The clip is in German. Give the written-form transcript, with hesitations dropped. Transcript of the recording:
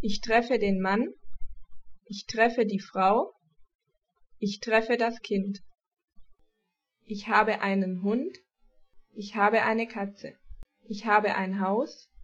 Ich treffe den Mann, ich treffe die Frau, ich treffe das Kind. Ich habe einen Hund, ich habe eine Katze. Ich habe ein Haus,